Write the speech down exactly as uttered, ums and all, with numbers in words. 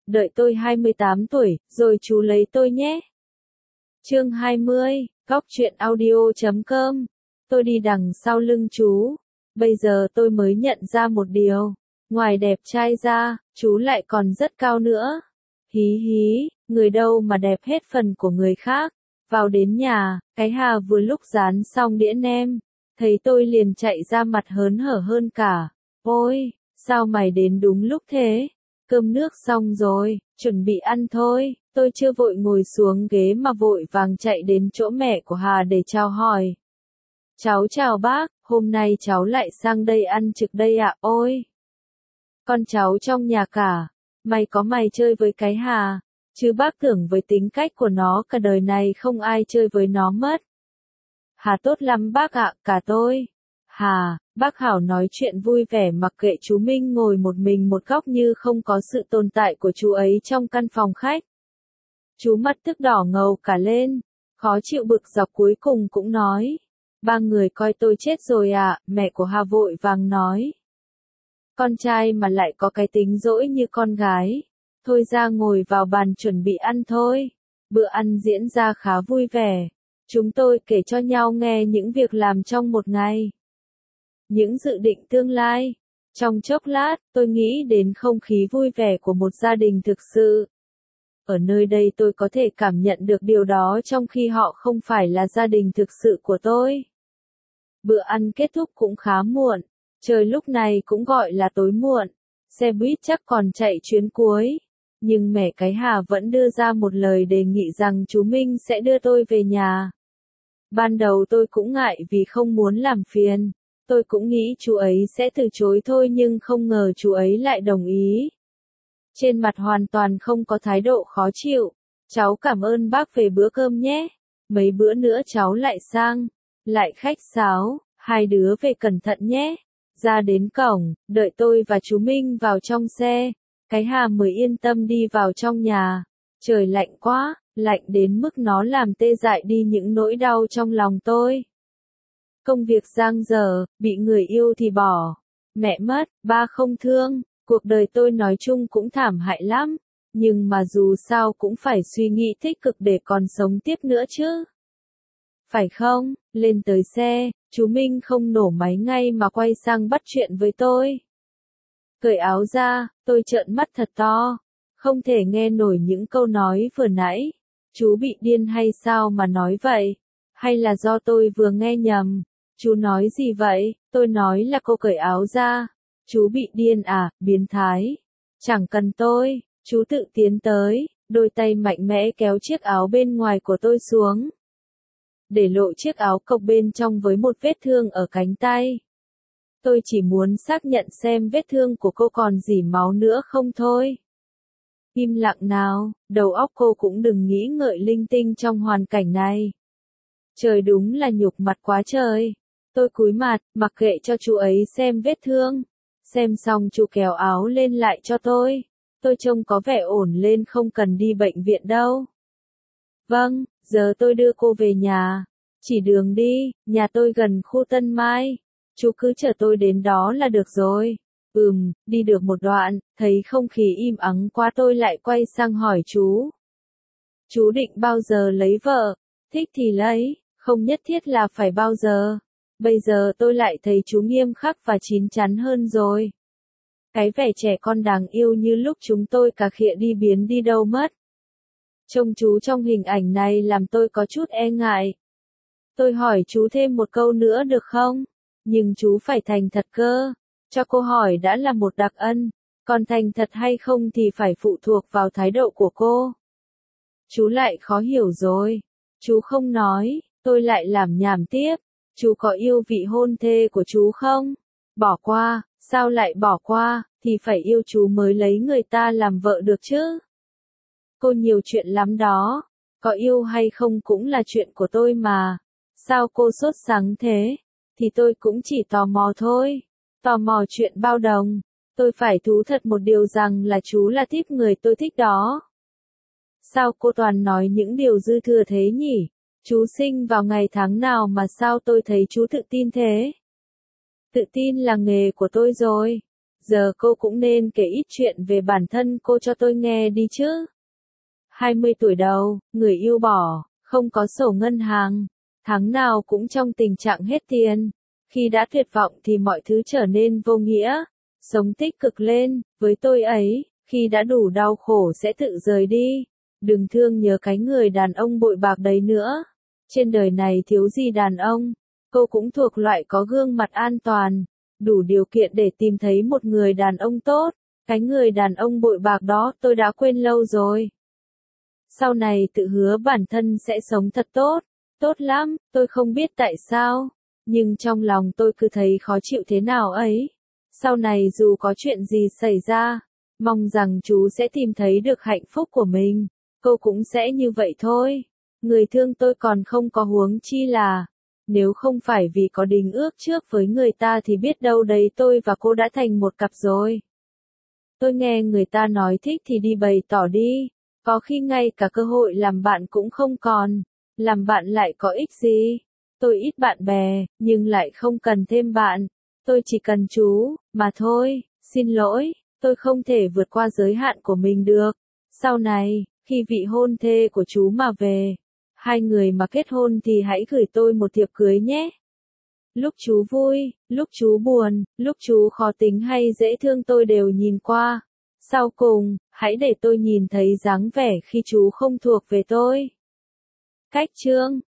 đợi tôi hai mươi tám tuổi, rồi chú lấy tôi nhé. Chương hai mươi, góc truyện audio chấm com. Tôi đi đằng sau lưng chú. Bây giờ tôi mới nhận ra một điều. Ngoài đẹp trai ra, chú lại còn rất cao nữa. Hí hí, người đâu mà đẹp hết phần của người khác. Vào đến nhà, cái Hà vừa lúc dán xong đĩa nem. Thấy tôi liền chạy ra mặt hớn hở hơn cả. Ôi, sao mày đến đúng lúc thế? Cơm nước xong rồi, chuẩn bị ăn thôi. Tôi chưa vội ngồi xuống ghế mà vội vàng chạy đến chỗ mẹ của Hà để chào hỏi. Cháu chào bác, hôm nay cháu lại sang đây ăn trực đây ạ. Ôi, con cháu trong nhà cả. Mày có mày chơi với cái Hà, chứ bác tưởng với tính cách của nó cả đời này không ai chơi với nó mất. Hà tốt lắm bác ạ, cả tôi. Hà, bác Hảo nói chuyện vui vẻ mặc kệ chú Minh ngồi một mình một góc như không có sự tồn tại của chú ấy trong căn phòng khách. Chú mặt tức đỏ ngầu cả lên, khó chịu bực dọc cuối cùng cũng nói. Ba người coi tôi chết rồi à, mẹ của Hà vội vàng nói. Con trai mà lại có cái tính dỗi như con gái. Thôi ra ngồi vào bàn chuẩn bị ăn thôi. Bữa ăn diễn ra khá vui vẻ. Chúng tôi kể cho nhau nghe những việc làm trong một ngày. Những dự định tương lai. Trong chốc lát, tôi nghĩ đến không khí vui vẻ của một gia đình thực sự. Ở nơi đây tôi có thể cảm nhận được điều đó trong khi họ không phải là gia đình thực sự của tôi. Bữa ăn kết thúc cũng khá muộn. Trời lúc này cũng gọi là tối muộn. Xe buýt chắc còn chạy chuyến cuối. Nhưng mẹ cái Hà vẫn đưa ra một lời đề nghị rằng chú Minh sẽ đưa tôi về nhà. Ban đầu tôi cũng ngại vì không muốn làm phiền. Tôi cũng nghĩ chú ấy sẽ từ chối thôi nhưng không ngờ chú ấy lại đồng ý. Trên mặt hoàn toàn không có thái độ khó chịu. Cháu cảm ơn bác về bữa cơm nhé. Mấy bữa nữa cháu lại sang. Lại khách sáo, hai đứa về cẩn thận nhé. Ra đến cổng, đợi tôi và chú Minh vào trong xe. Cái Hà mới yên tâm đi vào trong nhà. Trời lạnh quá, lạnh đến mức nó làm tê dại đi những nỗi đau trong lòng tôi. Công việc dang dở, bị người yêu thì bỏ. Mẹ mất, ba không thương, cuộc đời tôi nói chung cũng thảm hại lắm. Nhưng mà dù sao cũng phải suy nghĩ tích cực để còn sống tiếp nữa chứ. Phải không? Lên tới xe, chú Minh không nổ máy ngay mà quay sang bắt chuyện với tôi. Cởi áo ra, tôi trợn mắt thật to. Không thể nghe nổi những câu nói vừa nãy. Chú bị điên hay sao mà nói vậy? Hay là do tôi vừa nghe nhầm? Chú nói gì vậy? Tôi nói là cô cởi áo ra. Chú bị điên à, biến thái. Chẳng cần tôi, chú tự tiến tới, đôi tay mạnh mẽ kéo chiếc áo bên ngoài của tôi xuống. Để lộ chiếc áo cộc bên trong với một vết thương ở cánh tay. Tôi chỉ muốn xác nhận xem vết thương của cô còn rỉ máu nữa không thôi. Im lặng nào, đầu óc cô cũng đừng nghĩ ngợi linh tinh trong hoàn cảnh này. Trời đúng là nhục mặt quá trời. Tôi cúi mặt, mặc kệ cho chú ấy xem vết thương. Xem xong chú kéo áo lên lại cho tôi. Tôi trông có vẻ ổn lên không cần đi bệnh viện đâu. Vâng, giờ tôi đưa cô về nhà. Chỉ đường đi, nhà tôi gần khu Tân Mai. Chú cứ chở tôi đến đó là được rồi. Ừm, đi được một đoạn, thấy không khí im ắng quá tôi lại quay sang hỏi chú. Chú định bao giờ lấy vợ? Thích thì lấy, không nhất thiết là phải bao giờ. Bây giờ tôi lại thấy chú nghiêm khắc và chín chắn hơn rồi. Cái vẻ trẻ con đáng yêu như lúc chúng tôi cà khịa đi biến đi đâu mất. Trông chú trong hình ảnh này làm tôi có chút e ngại. Tôi hỏi chú thêm một câu nữa được không? Nhưng chú phải thành thật cơ. Cho cô hỏi đã là một đặc ân. Còn thành thật hay không thì phải phụ thuộc vào thái độ của cô. Chú lại khó hiểu rồi. Chú không nói, tôi lại làm nhảm tiếp. Chú có yêu vị hôn thê của chú không? Bỏ qua, sao lại bỏ qua, thì phải yêu chú mới lấy người ta làm vợ được chứ. Cô nhiều chuyện lắm đó. Có yêu hay không cũng là chuyện của tôi mà. Sao cô sốt sắng thế? Thì tôi cũng chỉ tò mò thôi. Tò mò chuyện bao đồng. Tôi phải thú thật một điều rằng là chú là típ người tôi thích đó. Sao cô toàn nói những điều dư thừa thế nhỉ? Chú sinh vào ngày tháng nào mà sao tôi thấy chú tự tin thế? Tự tin là nghề của tôi rồi. giờ cô cũng nên kể ít chuyện về bản thân cô cho tôi nghe đi chứ. hai mươi tuổi đầu, người yêu bỏ, không có sổ ngân hàng, tháng nào cũng trong tình trạng hết tiền. Khi đã tuyệt vọng thì mọi thứ trở nên vô nghĩa. Sống tích cực lên, với tôi ấy, khi đã đủ đau khổ sẽ tự rời đi. Đừng thương nhớ cái người đàn ông bội bạc đấy nữa. Trên đời này thiếu gì đàn ông. Cô cũng thuộc loại có gương mặt an toàn, đủ điều kiện để tìm thấy một người đàn ông tốt. Cái người đàn ông bội bạc đó tôi đã quên lâu rồi. Sau này tự hứa bản thân sẽ sống thật tốt. Tốt lắm, tôi không biết tại sao, nhưng trong lòng tôi cứ thấy khó chịu thế nào ấy. Sau này dù có chuyện gì xảy ra, mong rằng chú sẽ tìm thấy được hạnh phúc của mình. Cô cũng sẽ như vậy thôi. Người thương tôi còn không có huống chi là, nếu không phải vì có đính ước trước với người ta thì biết đâu đấy tôi và cô đã thành một cặp rồi. Tôi nghe người ta nói thích thì đi bày tỏ đi, có khi ngay cả cơ hội làm bạn cũng không còn, làm bạn lại có ích gì. Tôi ít bạn bè, nhưng lại không cần thêm bạn, tôi chỉ cần chú, mà thôi. Xin lỗi, tôi không thể vượt qua giới hạn của mình được. Sau này, khi vị hôn thê của chú mà về, hai người mà kết hôn thì hãy gửi tôi một thiệp cưới nhé. Lúc chú vui, lúc chú buồn, lúc chú khó tính hay dễ thương tôi đều nhìn qua. Sau cùng, hãy để tôi nhìn thấy dáng vẻ khi chú không thuộc về tôi. Cách chương